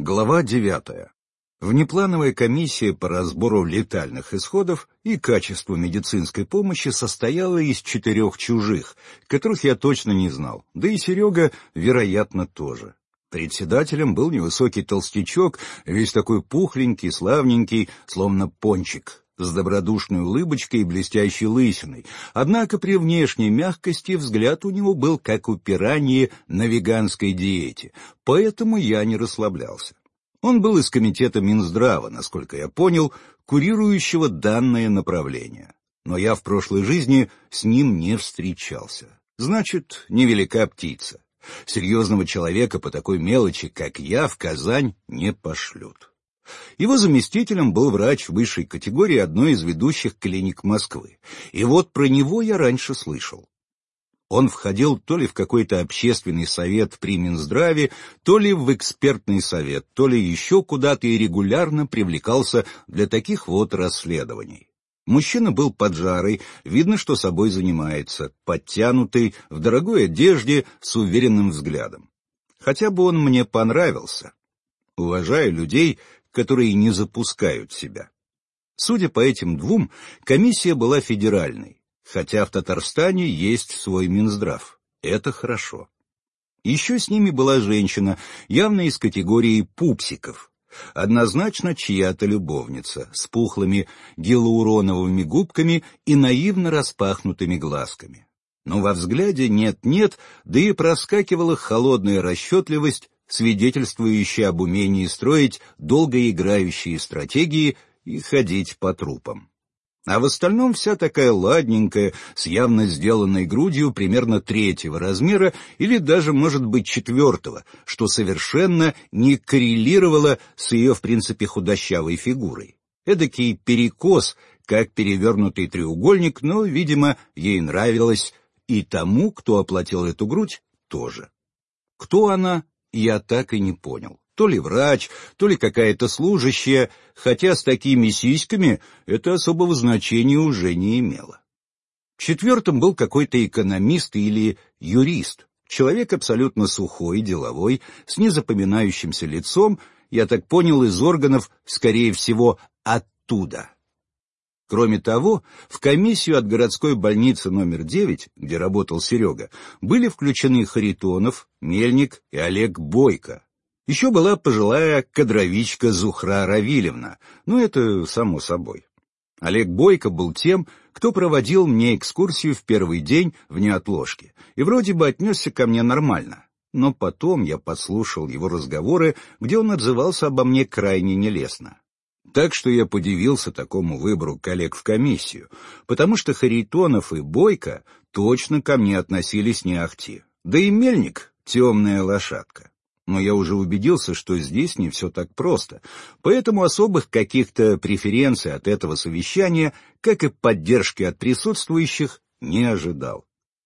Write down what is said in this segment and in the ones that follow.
Глава 9. Внеплановая комиссия по разбору летальных исходов и качеству медицинской помощи состояла из 4 чужих, которых я точно не знал, да и Серега, вероятно, тоже. Председателем был невысокий толстячок, весь такой пухленький, славненький, словно пончик, с добродушной улыбочкой и блестящей лысиной. Однако при внешней мягкости взгляд у него был как у пираньи на веганской диете, поэтому я не расслаблялся. Он был из комитета Минздрава, насколько я понял, курирующего данное направление. Но я в прошлой жизни с ним не встречался. Значит, невелика птица. Серьезного человека по такой мелочи, как я, в Казань не пошлют. Его заместителем был врач высшей категории одной из ведущих клиник Москвы. И вот про него я раньше слышал. Он входил то ли в какой-то общественный совет при Минздраве, то ли в экспертный совет, то ли еще куда-то и регулярно привлекался для таких вот расследований. Мужчина был поджарый, видно, что собой занимается, подтянутый, в дорогой одежде, с уверенным взглядом. Хотя бы он мне понравился. Уважаю людей, которые не запускают себя. Судя по этим двум, комиссия была федеральной, хотя в Татарстане есть свой Минздрав. Это хорошо. Еще с ними была женщина, явно из категории пупсиков. Однозначно чья-то любовница, с пухлыми гиалуроновыми губками и наивно распахнутыми глазками. Но во взгляде нет-нет, да и проскакивала холодная расчетливость, свидетельствующая об умении строить долгоиграющие стратегии и ходить по трупам. А в остальном вся такая ладненькая, с явно сделанной грудью примерно 3-го размера или даже, может быть, 4-го, что совершенно не коррелировало с ее, в принципе, худощавой фигурой. Эдакий перекос, как перевернутый треугольник, но, видимо, ей нравилось, и тому, кто оплатил эту грудь, тоже. Кто она, я так и не понял. То ли врач, то ли какая-то служащая, хотя с такими сиськами это особого значения уже не имело. 4-м был какой-то экономист или юрист, человек абсолютно сухой, деловой, с незапоминающимся лицом, я так понял, из органов, скорее всего, оттуда. Кроме того, в комиссию от городской больницы номер 9, где работал Серега, были включены Харитонов, Мельник и Олег Бойко. Еще была пожилая кадровичка Зухра Равильевна, но это само собой. Олег Бойко был тем, кто проводил мне экскурсию в первый день в неотложке, и вроде бы отнесся ко мне нормально. Но потом я подслушал его разговоры, где он отзывался обо мне крайне нелестно. Так что я подивился такому выбору коллег в комиссию, потому что Харитонов и Бойко точно ко мне относились не ахти. Да и Мельник — темная лошадка. Но я уже убедился, что здесь не все так просто, поэтому особых каких-то преференций от этого совещания, как и поддержки от присутствующих, не ожидал.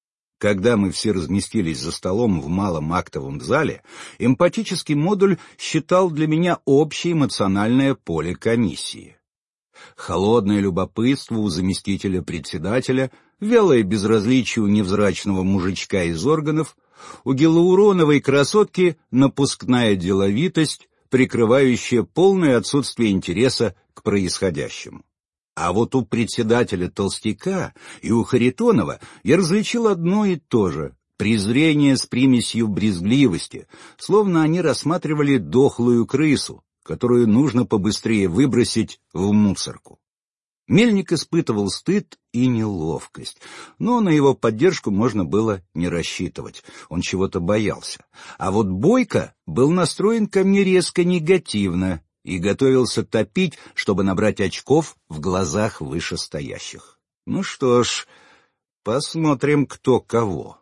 Когда мы все разместились за столом в малом актовом зале, эмпатический модуль считал для меня общее эмоциональное поле комиссии. Холодное любопытство у заместителя председателя, вялое безразличие у невзрачного мужичка из органов, у гиалуроновой красотки напускная деловитость, прикрывающая полное отсутствие интереса к происходящему. А вот у председателя толстяка и у Харитонова я различил одно и то же — презрение с примесью брезгливости, словно они рассматривали дохлую крысу, которую нужно побыстрее выбросить в мусорку. Мельник испытывал стыд и неловкость, но на его поддержку можно было не рассчитывать, он чего-то боялся. А вот Бойко был настроен ко мне резко негативно и готовился топить, чтобы набрать очков в глазах вышестоящих. Ну что ж, посмотрим, кто кого.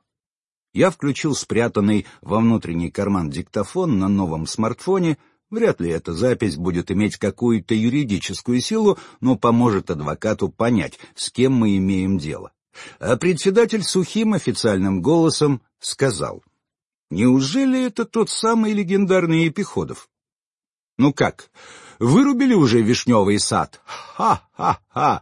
Я включил спрятанный во внутренний карман диктофон на новом смартфоне. Вряд ли эта запись будет иметь какую-то юридическую силу, но поможет адвокату понять, с кем мы имеем дело. А председатель сухим официальным голосом сказал: «Неужели это тот самый легендарный Епиходов? Ну как, вырубили уже вишневый сад? Ха-ха-ха!»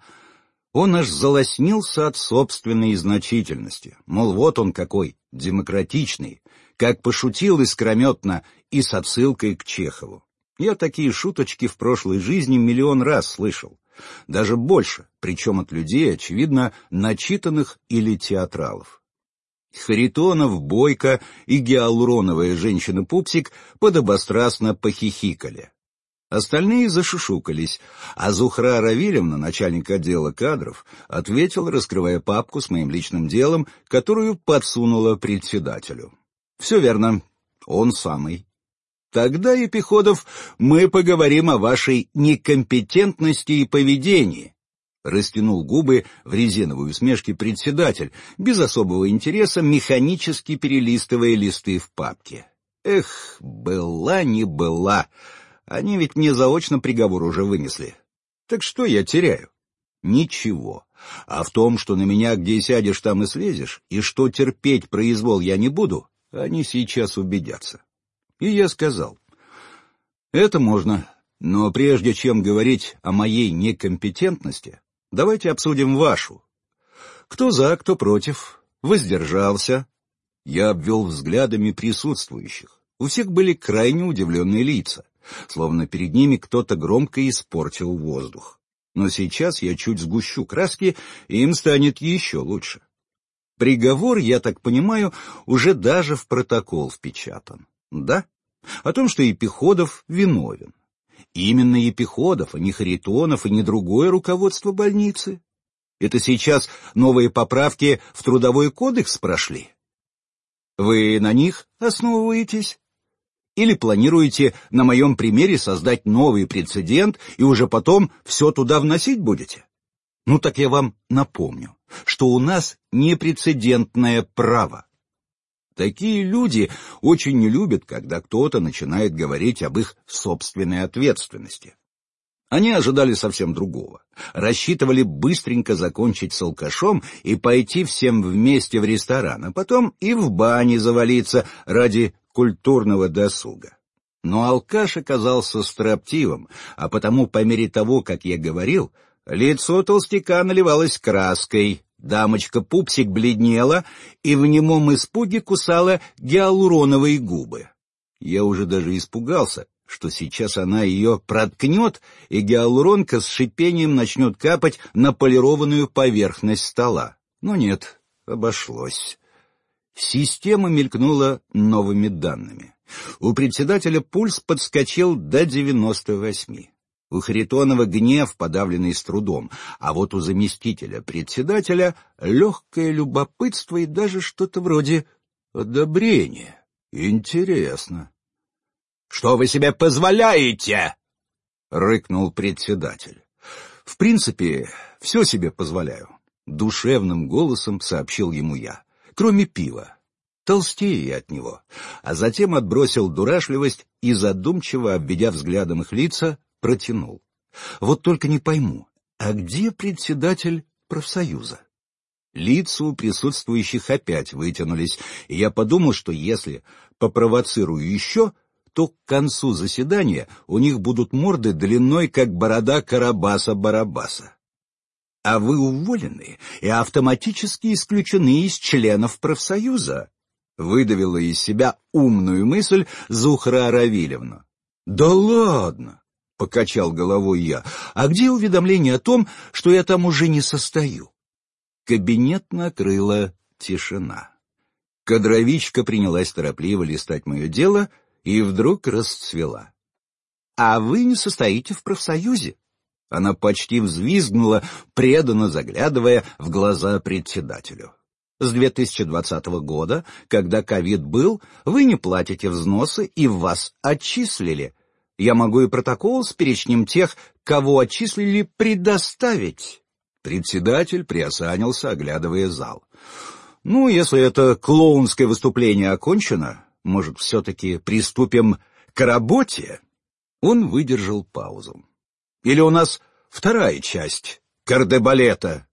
Он аж залоснился от собственной значительности. Мол, вот он какой, демократичный, как пошутил искрометно и с отсылкой к Чехову. Я такие шуточки в прошлой жизни миллион раз слышал. Даже больше, причем от людей, очевидно, начитанных или театралов. Харитонов, Бойко и гиалуроновая женщина-пупсик подобострастно похихикали. Остальные зашушукались, а Зухра Равильевна, начальник отдела кадров, ответил, раскрывая папку с моим личным делом, которую подсунула председателю. «Все верно, он самый. Тогда, Епиходов, мы поговорим о вашей некомпетентности и поведении», — растянул губы в резиновой усмешке председатель, без особого интереса, механически перелистывая листы в папке. «Эх, была не была. Они ведь мне заочно приговор уже вынесли. Так что я теряю? Ничего. А в том, что на меня где сядешь, там и слезешь, и что терпеть произвол я не буду, они сейчас убедятся». И я сказал: «Это можно, но прежде чем говорить о моей некомпетентности, давайте обсудим вашу. Кто за, кто против, воздержался». Я обвел взглядами присутствующих. У всех были крайне удивленные лица, словно перед ними кто-то громко испортил воздух. Но сейчас я чуть сгущу краски, и им станет еще лучше. Приговор, я так понимаю, уже даже в протокол впечатан. Да? О том, что Епиходов виновен. Именно Епиходов, а не Харитонов и не другое руководство больницы. Это сейчас новые поправки в Трудовой кодекс прошли? Вы на них основываетесь? Или планируете на моем примере создать новый прецедент и уже потом все туда вносить будете? Ну так я вам напомню, что у нас непрецедентное право. Такие люди очень не любят, когда кто-то начинает говорить об их собственной ответственности. Они ожидали совсем другого. Рассчитывали быстренько закончить с алкашом и пойти всем вместе в ресторан, а потом и в бане завалиться ради культурного досуга. Но алкаш оказался строптивым, а потому, по мере того, как я говорил, лицо толстяка наливалось краской, дамочка-пупсик бледнела и в немом испуге кусала гиалуроновые губы. Я уже даже испугался, что сейчас она ее проткнет, и гиалуронка с шипением начнет капать на полированную поверхность стола. Но нет, обошлось. Система мелькнула новыми данными. У председателя пульс подскочил до 98. У Харитонова гнев, подавленный с трудом, а вот у заместителя председателя легкое любопытство и даже что-то вроде одобрения. Интересно. «Что вы себе позволяете?» — рыкнул председатель. «В принципе, все себе позволяю», — душевным голосом сообщил ему я. «Кроме пива. Толстею я от него». А затем отбросил дурашливость и, задумчиво обведя взглядом их лица, протянул. «Вот только не пойму, а где председатель профсоюза?» Лица у присутствующих опять вытянулись, и я подумал, что если попровоцирую еще, то к концу заседания у них будут морды длиной, как борода Карабаса-Барабаса. «А вы уволены и автоматически исключены из членов профсоюза», — выдавила из себя умную мысль Зухра Равильевна. «Да ладно!» — покачал головой я. «А где уведомление о том, что я там уже не состою?» Кабинет накрыла тишина. Кадровичка принялась торопливо листать мое дело и вдруг расцвела. «А вы не состоите в профсоюзе?» Она почти взвизгнула, преданно заглядывая в глаза председателю. «С 2020 года, когда ковид был, вы не платите взносы и вас отчислили. Я могу и протокол с перечнем тех, кого отчислили, предоставить». Председатель приосанился, оглядывая зал. «Ну, если это клоунское выступление окончено, может, все-таки приступим к работе?» Он выдержал паузу. «Или у нас вторая часть кардебалета?»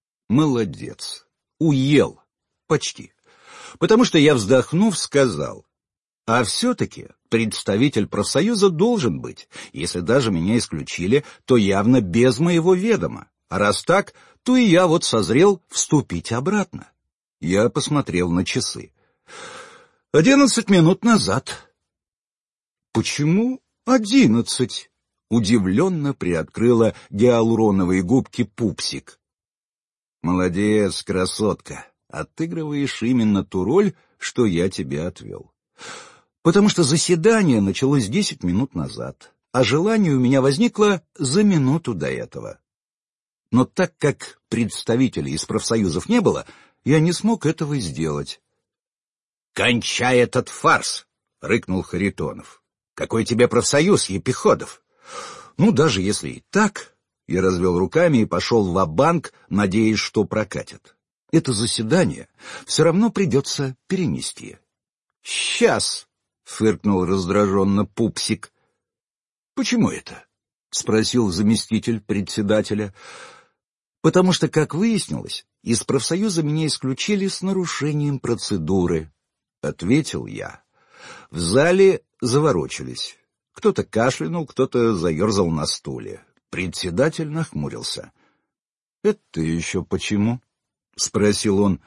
Молодец. Уел. Почти. Потому что я, вздохнув, сказал: «А все-таки представитель профсоюза должен быть. Если даже меня исключили, то явно без моего ведома. А раз так, то и я вот созрел вступить обратно». Я посмотрел на часы. 11 минут назад. «Почему 11. Удивленно приоткрыла гиалуроновые губки пупсик. Молодец, красотка. Отыгрываешь именно ту роль, что я тебе отвел. Потому что заседание началось 10 минут назад, а желание у меня возникло за минуту до этого. Но так как представителей из профсоюзов не было, я не смог этого сделать. «Кончай этот фарс!» — рыкнул Харитонов. «Какой тебе профсоюз, Епиходов?» «Ну, даже если и так...» — я развел руками и пошел ва-банк, надеясь, что прокатит. «Это заседание все равно придется перенести». «Сейчас!» — фыркнул раздраженно пупсик. «Почему это?» — спросил заместитель председателя. «Потому что, как выяснилось, из профсоюза меня исключили с нарушением процедуры», — ответил я. В зале заворочились. Кто-то кашлянул, кто-то заерзал на стуле. Председатель нахмурился. «Это еще почему?» — спросил он.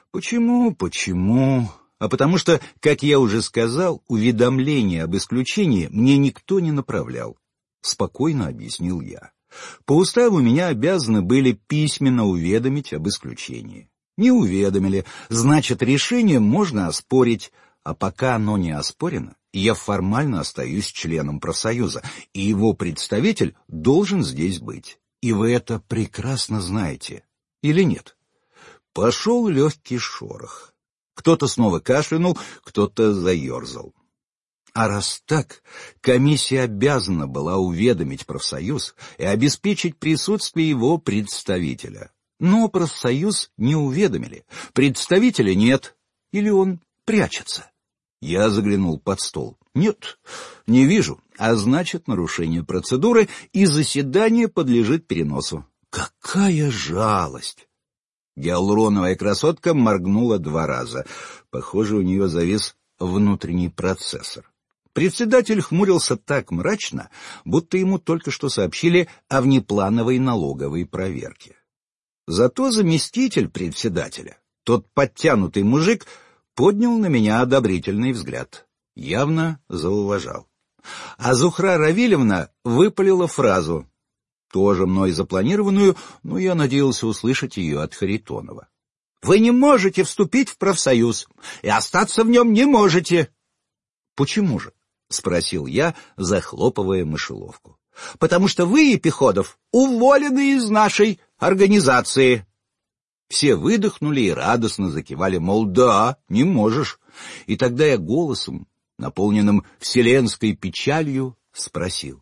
«Почему? А потому что, как я уже сказал, уведомление об исключении мне никто не направлял», — спокойно объяснил я. «По уставу меня обязаны были письменно уведомить об исключении. Не уведомили, значит, решение можно оспорить, а пока оно не оспорено, я формально остаюсь членом профсоюза, и его представитель должен здесь быть. И вы это прекрасно знаете. Или нет?» Пошел легкий шорох. Кто-то снова кашлянул, кто-то заерзал. А раз так, комиссия обязана была уведомить профсоюз и обеспечить присутствие его представителя. Но профсоюз не уведомили, представителя нет, или он прячется. Я заглянул под стол. Нет, не вижу, а значит, нарушение процедуры, и заседание подлежит переносу. Какая жалость! Гиалуроновая красотка моргнула 2 раза. Похоже, у нее завис внутренний процессор. Председатель хмурился так мрачно, будто ему только что сообщили о внеплановой налоговой проверке. Зато заместитель председателя, тот подтянутый мужик, поднял на меня одобрительный взгляд. Явно зауважал. А Зухра Равильевна выпалила фразу, тоже мной запланированную, но я надеялся услышать ее от Харитонова. «Вы не можете вступить в профсоюз, и остаться в нем не можете». «Почему же?» — спросил я, захлопывая мышеловку. «Потому что вы, Епиходов, уволены из нашей организации». Все выдохнули и радостно закивали, мол, да, не можешь. И тогда я голосом, наполненным вселенской печалью, спросил: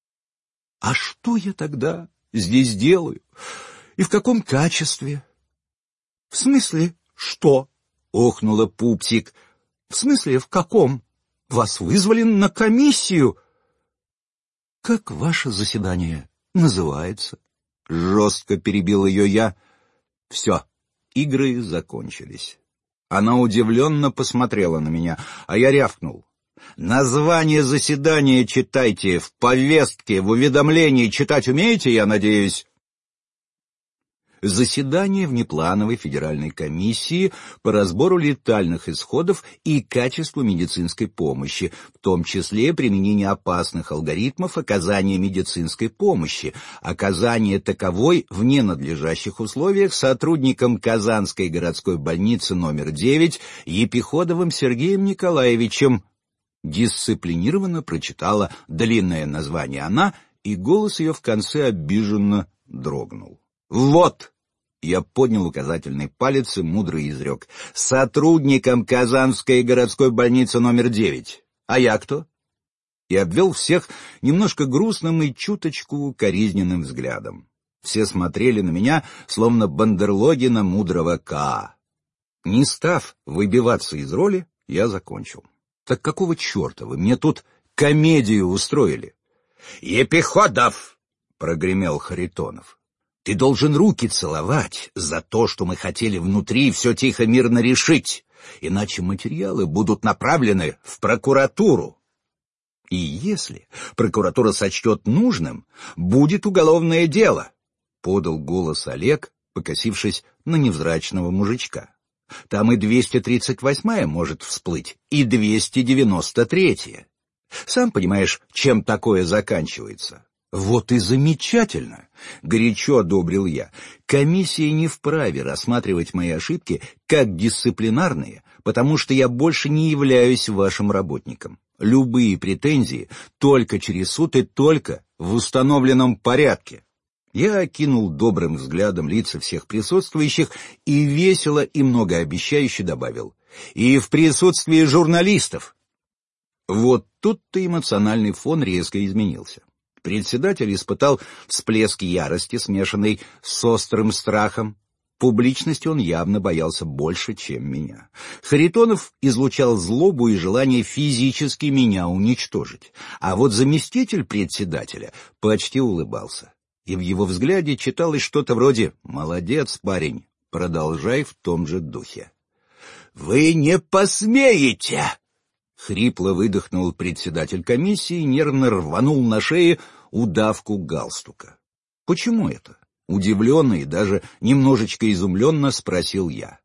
«А что я тогда здесь делаю? И в каком качестве?» «В смысле, что?» — охнула пупсик. «В смысле, в каком? Вас вызвали на комиссию». «Как ваше заседание называется?» — жестко перебил ее я. Все, игры закончились. Она удивленно посмотрела на меня, а я рявкнул: «Название заседания читайте, в повестке, в уведомлении читать умеете, я надеюсь?» Заседание внеплановой федеральной комиссии по разбору летальных исходов и качеству медицинской помощи, в том числе применение опасных алгоритмов оказания медицинской помощи, оказание таковой в ненадлежащих условиях сотрудникам Казанской городской больницы номер 9 Епиходовым Сергеем Николаевичем. Дисциплинированно прочитала длинное название она, и голос ее в конце обиженно дрогнул. «Вот!» — я поднял указательный палец и мудро изрек: «сотрудникам Казанской городской больницы номер 9. А я кто?» И обвел всех немножко грустным и чуточку укоризненным взглядом. Все смотрели на меня, словно бандерлоги на мудрого Каа. Не став выбиваться из роли, я закончил. «Так какого черта вы мне тут комедию устроили?» «Епиходов!» — прогремел Харитонов. «Ты должен руки целовать за то, что мы хотели внутри все тихо мирно решить, иначе материалы будут направлены в прокуратуру. И если прокуратура сочтет нужным, будет уголовное дело», — подал голос Олег, покосившись на невзрачного мужичка. «Там и 238-я может всплыть, и 293-я. Сам понимаешь, чем такое заканчивается. Вот и замечательно, горячо одобрил я. Комиссия не вправе рассматривать мои ошибки как дисциплинарные, потому что я больше не являюсь вашим работником. Любые претензии только через суд и только в установленном порядке. Я окинул добрым взглядом лица всех присутствующих и весело и многообещающе добавил: и в присутствии журналистов. Вот тут-то эмоциональный фон резко изменился. Председатель испытал всплеск ярости, смешанный с острым страхом. Публичности он явно боялся больше, чем меня. Харитонов излучал злобу и желание физически меня уничтожить. А вот заместитель председателя почти улыбался. И в его взгляде читалось что-то вроде: «Молодец, парень, продолжай в том же духе». «Вы не посмеете!» — хрипло выдохнул председатель комиссии и нервно рванул на шее удавку галстука. «Почему это?» — удивленно и даже немножечко изумленно спросил я.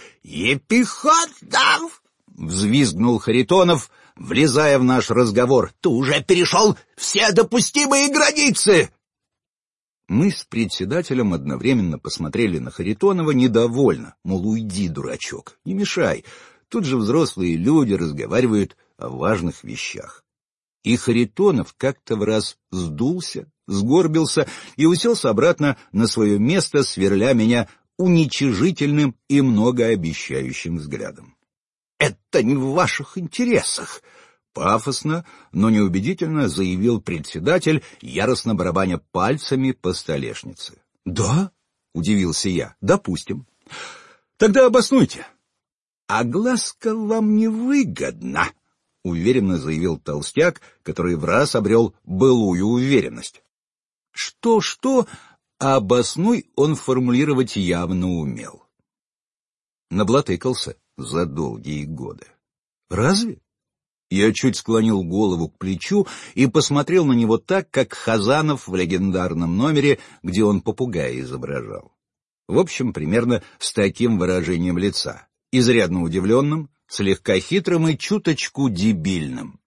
«Епиходов!» — взвизгнул Харитонов, влезая в наш разговор. «Ты уже перешел все допустимые границы!» Мы с председателем одновременно посмотрели на Харитонова недовольно, мол, уйди, дурачок, не мешай. Тут же взрослые люди разговаривают о важных вещах. И Харитонов как-то в раз сдулся, сгорбился и уселся обратно на свое место, сверля меня уничижительным и многообещающим взглядом. «Это не в ваших интересах!» — пафосно, но неубедительно заявил председатель, яростно барабаня пальцами по столешнице. «Да?» — удивился я. «Допустим. Тогда обоснуйте». «Огласка вам невыгодна», — уверенно заявил толстяк, который враз обрел былую уверенность. Что, а обоснуй он формулировать явно умел. Наблатыкался за долгие годы. «Разве?» Я чуть склонил голову к плечу и посмотрел на него так, как Хазанов в легендарном номере, где он попугая изображал. В общем, примерно с таким выражением лица. Изрядно удивленным, слегка хитрым и чуточку дебильным.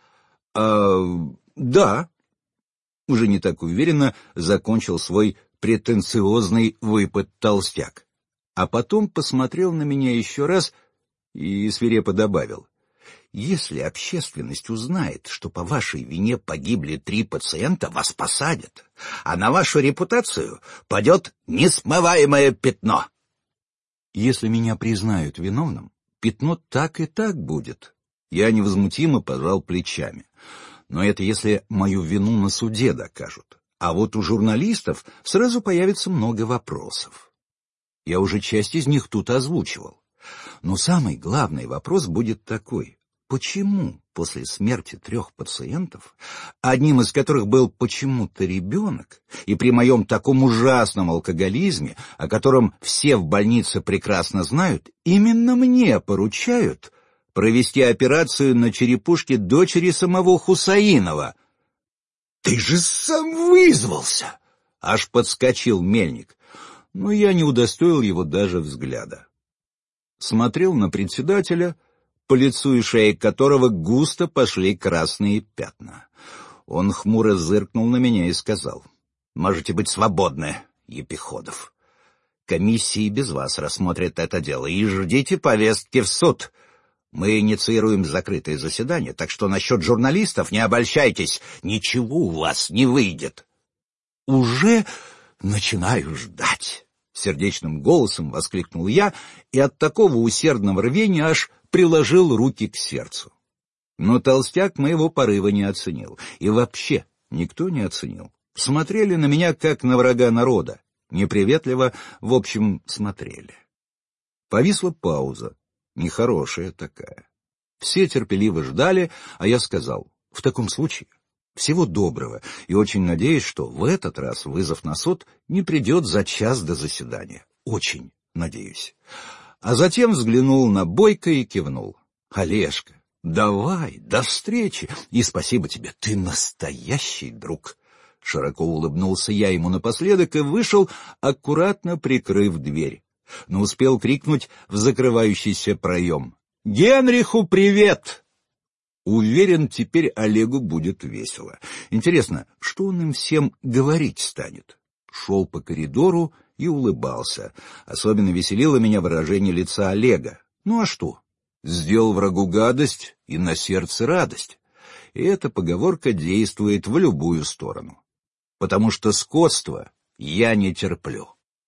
Да, уже не так уверенно закончил свой претенциозный выпад толстяк. А потом посмотрел на меня еще раз и свирепо добавил: «Если общественность узнает, что по вашей вине погибли 3 пациента, вас посадят, а на вашу репутацию падет несмываемое пятно». «Если меня признают виновным, пятно так и так будет». Я невозмутимо пожал плечами. «Но это если мою вину на суде докажут. А вот у журналистов сразу появится много вопросов. Я уже часть из них тут озвучивал. Но самый главный вопрос будет такой: почему после смерти 3 пациентов, одним из которых был почему-то ребенок, и при моем таком ужасном алкоголизме, о котором все в больнице прекрасно знают, именно мне поручают провести операцию на черепушке дочери самого Хусаинова?» «Ты же сам вызвался!» — аж подскочил Мельник. Но я не удостоил его даже взгляда. Смотрел на председателя, по лицу и шее которого густо пошли красные пятна. Он хмуро зыркнул на меня и сказал: «Можете быть свободны, Епиходов. Комиссия и без вас рассмотрит это дело, и ждите повестки в суд. Мы инициируем закрытое заседание, так что насчет журналистов не обольщайтесь, ничего у вас не выйдет». «Уже начинаю ждать», — сердечным голосом воскликнул я, и от такого усердного рвения аж приложил руки к сердцу. Но толстяк моего порыва не оценил. И вообще никто не оценил. Смотрели на меня, как на врага народа. Неприветливо, в общем, смотрели. Повисла пауза. Нехорошая такая. Все терпеливо ждали, а я сказал: «В таком случае всего доброго, и очень надеюсь, что в этот раз вызов на суд не придет за час до заседания. Очень надеюсь». А затем взглянул на Бойко и кивнул: «Олежка, давай, до встречи, и спасибо тебе, ты настоящий друг». Широко улыбнулся я ему напоследок и вышел, аккуратно прикрыв дверь. Но успел крикнуть в закрывающийся проем: «Генриху привет!» Уверен, теперь Олегу будет весело. Интересно, что он им всем говорить станет? Шел по коридору и улыбался. Особенно веселило меня выражение лица Олега. Ну а что? Сделал врагу гадость, и на сердце радость. И эта поговорка действует в любую сторону. Потому что скотства я не терплю.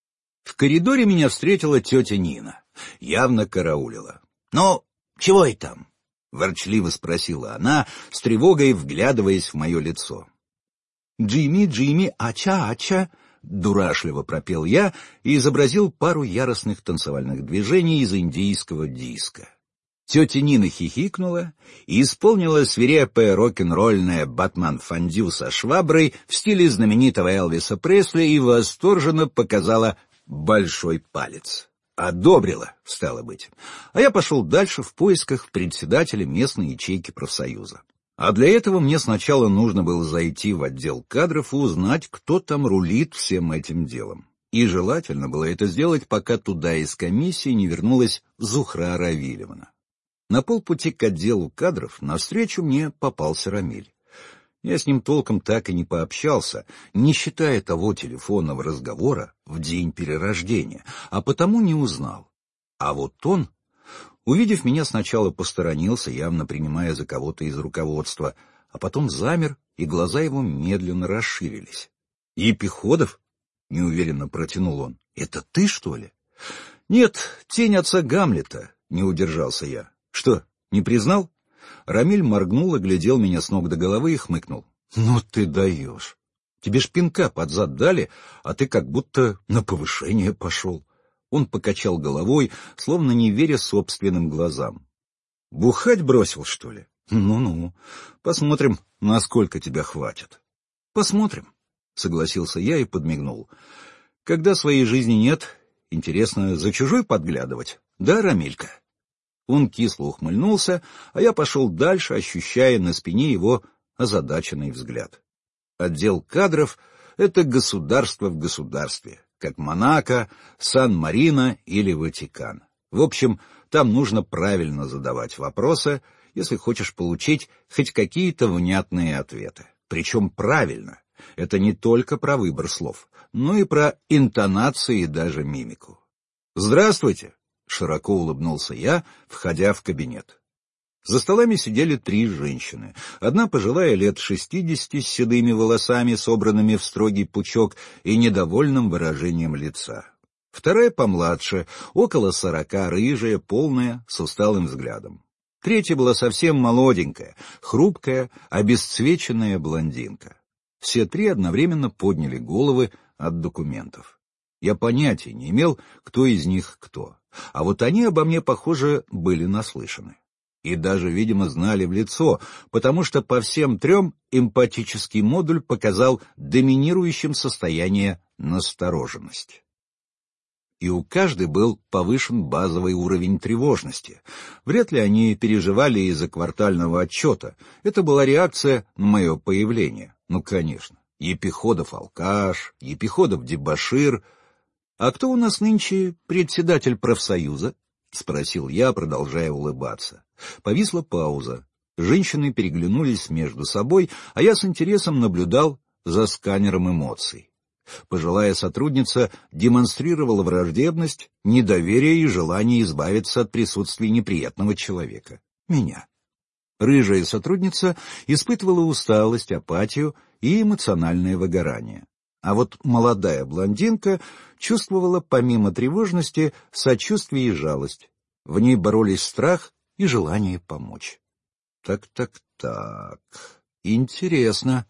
В коридоре меня встретила тетя Нина. Явно караулила. «Ну, чего и там?» — ворчливо спросила она, с тревогой вглядываясь в мое лицо. «Джимми, Джимми, ача, ача!» — дурашливо пропел я и изобразил пару яростных танцевальных движений из индийского диска. Тетя Нина хихикнула и исполнила свирепое рок-н-ролльное батман-фондю со шваброй в стиле знаменитого Элвиса Пресли и восторженно показала большой палец. Одобрила, стало быть. А я пошел дальше в поисках председателя местной ячейки профсоюза. А для этого мне сначала нужно было зайти в отдел кадров и узнать, кто там рулит всем этим делом. И желательно было это сделать, пока туда из комиссии не вернулась Зухра Равильевна. На полпути к отделу кадров навстречу мне попался Рамиль. Я с ним толком так и не пообщался, не считая того телефонного разговора в день перерождения, а потому не узнал. А вот он, увидев меня, сначала посторонился, явно принимая за кого-то из руководства, а потом замер, и глаза его медленно расширились. «Епиходов?» — неуверенно протянул он. «Это ты, что ли?» «Нет, тень отца Гамлета», — не удержался я. «Что, не признал?» Рамиль моргнул, оглядел меня с ног до головы и хмыкнул. «Ну ты даешь! Тебе ж пинка под зад дали, а ты как будто на повышение пошел». Он покачал головой, словно не веря собственным глазам. «Бухать бросил, что ли? Ну-ну, посмотрим, насколько тебя хватит». «Посмотрим», — согласился я и подмигнул. «Когда своей жизни нет, интересно за чужой подглядывать, да, Рамилька?» Он кисло ухмыльнулся, а я пошел дальше, ощущая на спине его озадаченный взгляд. Отдел кадров — это государство в государстве, как Монако, Сан-Марино или Ватикан. В общем, там нужно правильно задавать вопросы, если хочешь получить хоть какие-то внятные ответы. Причем правильно. Это не только про выбор слов, но и про интонации и даже мимику. «Здравствуйте!» — широко улыбнулся я, входя в кабинет. За столами сидели 3 женщины. Одна пожилая лет 60 с седыми волосами, собранными в строгий пучок и недовольным выражением лица. Вторая помладше, около 40, рыжая, полная, с усталым взглядом. Третья была совсем молоденькая, хрупкая, обесцвеченная блондинка. Все 3 одновременно подняли головы от документов. Я понятия не имел, кто из них кто. А вот они обо мне, похоже, были наслышаны. И даже, видимо, знали в лицо, потому что по всем 3 эмпатический модуль показал доминирующим состояние настороженность. И у каждой был повышен базовый уровень тревожности. Вряд ли они переживали из-за квартального отчета. Это была реакция на мое появление. Ну, конечно. Епиходов алкаш, Епиходов дебошир. «А кто у нас нынче председатель профсоюза?» — спросил я, продолжая улыбаться. Повисла пауза. Женщины переглянулись между собой, а я с интересом наблюдал за сканером эмоций. Пожилая сотрудница демонстрировала враждебность, недоверие и желание избавиться от присутствия неприятного человека — меня. Рыжая сотрудница испытывала усталость, апатию и эмоциональное выгорание. А вот молодая блондинка чувствовала помимо тревожности сочувствие и жалость. В ней боролись страх и желание помочь. Так. Интересно.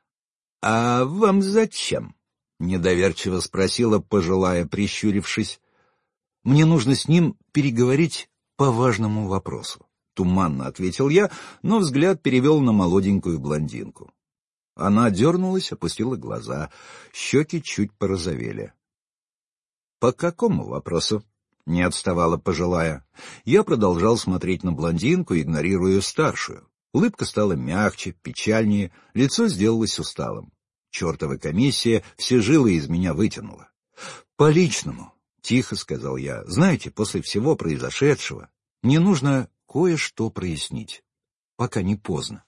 «А вам зачем?» — недоверчиво спросила пожилая, прищурившись. «Мне нужно с ним переговорить по важному вопросу», — туманно ответил я, но взгляд перевел на молоденькую блондинку. Она дернулась, опустила глаза, щеки чуть порозовели. «По какому вопросу?» — не отставала пожилая. Я продолжал смотреть на блондинку, игнорируя старшую. Улыбка стала мягче, печальнее, лицо сделалось усталым. Чертова комиссия все жилы из меня вытянула. «По личному», — тихо сказал я. «Знаете, после всего произошедшего мне нужно кое-что прояснить». пока не поздно.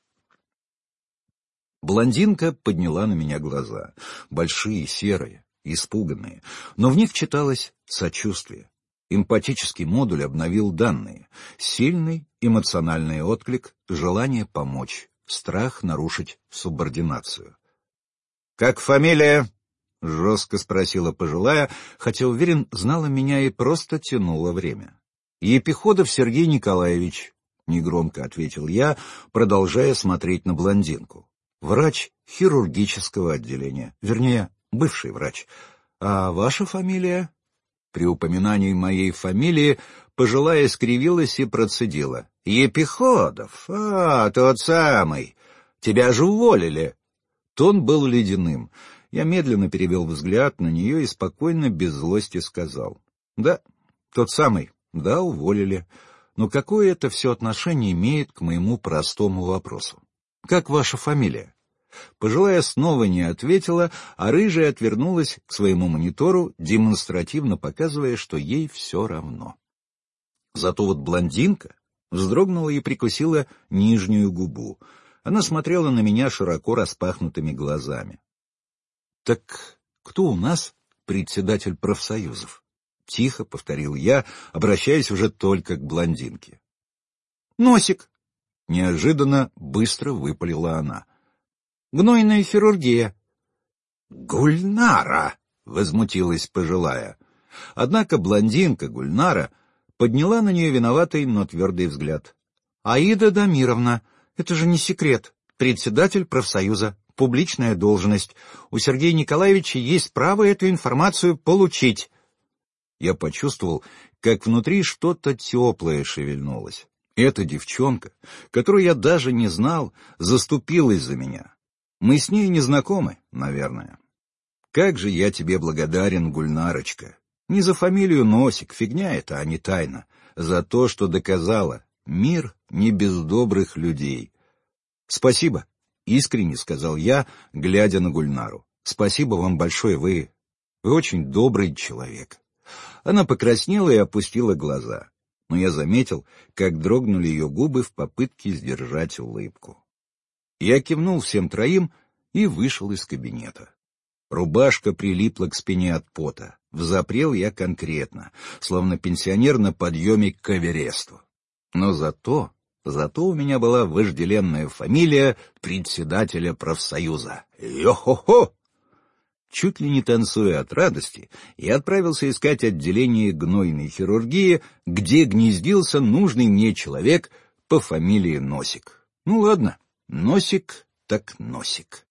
Блондинка подняла на меня глаза, большие, серые, испуганные, но в них читалось сочувствие. Эмпатический модуль обновил данные. Сильный эмоциональный отклик, желание помочь, страх нарушить субординацию. «Как фамилия?» — жестко спросила пожилая, хотя, уверен, знала меня и просто тянула время. «Епиходов Сергей Николаевич», — негромко ответил я, продолжая смотреть на блондинку. «Врач хирургического отделения, вернее, бывший врач. А ваша фамилия?» При упоминании моей фамилии пожилая скривилась и процедила. «Епиходов! А, тот самый! Тебя же уволили!» Тон был ледяным. Я медленно перевел взгляд на нее и спокойно, без злости сказал. «Да, тот самый. Да, уволили. Но какое это все отношение имеет к моему простому вопросу? Как ваша фамилия?» Пожилая снова не ответила, а рыжая отвернулась к своему монитору, демонстративно показывая, что ей все равно. Зато вот блондинка вздрогнула и прикусила нижнюю губу. Она смотрела на меня широко распахнутыми глазами. «Так кто у нас председатель профсоюзов?» — тихо повторил я, обращаясь уже только к блондинке. «Носик!» — неожиданно быстро выпалила она. «Гнойная хирургия». «Гульнара!» — возмутилась пожилая. Однако блондинка Гульнара подняла на нее виноватый, но твердый взгляд. «Аида Дамировна, это же не секрет. Председатель профсоюза, публичная должность. У Сергея Николаевича есть право эту информацию получить». Я почувствовал, как внутри что-то теплое шевельнулось. Эта девчонка, которую я даже не знал, заступилась за меня. Мы с ней не знакомы, наверное. Как же я тебе благодарен, Гульнарочка. Не за фамилию Носик, фигня это, а не тайна. За то, что доказала, мир не без добрых людей. Спасибо, искренне сказал я, глядя на Гульнару. Спасибо вам большое, вы очень добрый человек. Она покраснела и опустила глаза. Но я заметил, как дрогнули ее губы в попытке сдержать улыбку. Я кивнул всем троим и вышел из кабинета. Рубашка прилипла к спине от пота. Взапрел я конкретно, словно пенсионер на подъеме к Эвересту. Но зато у меня была вожделенная фамилия председателя профсоюза. Йо-хо-хо! Чуть ли не танцуя от радости, я отправился искать отделение гнойной хирургии, где гнездился нужный мне человек по фамилии Носик. Ну ладно. Носик так носик.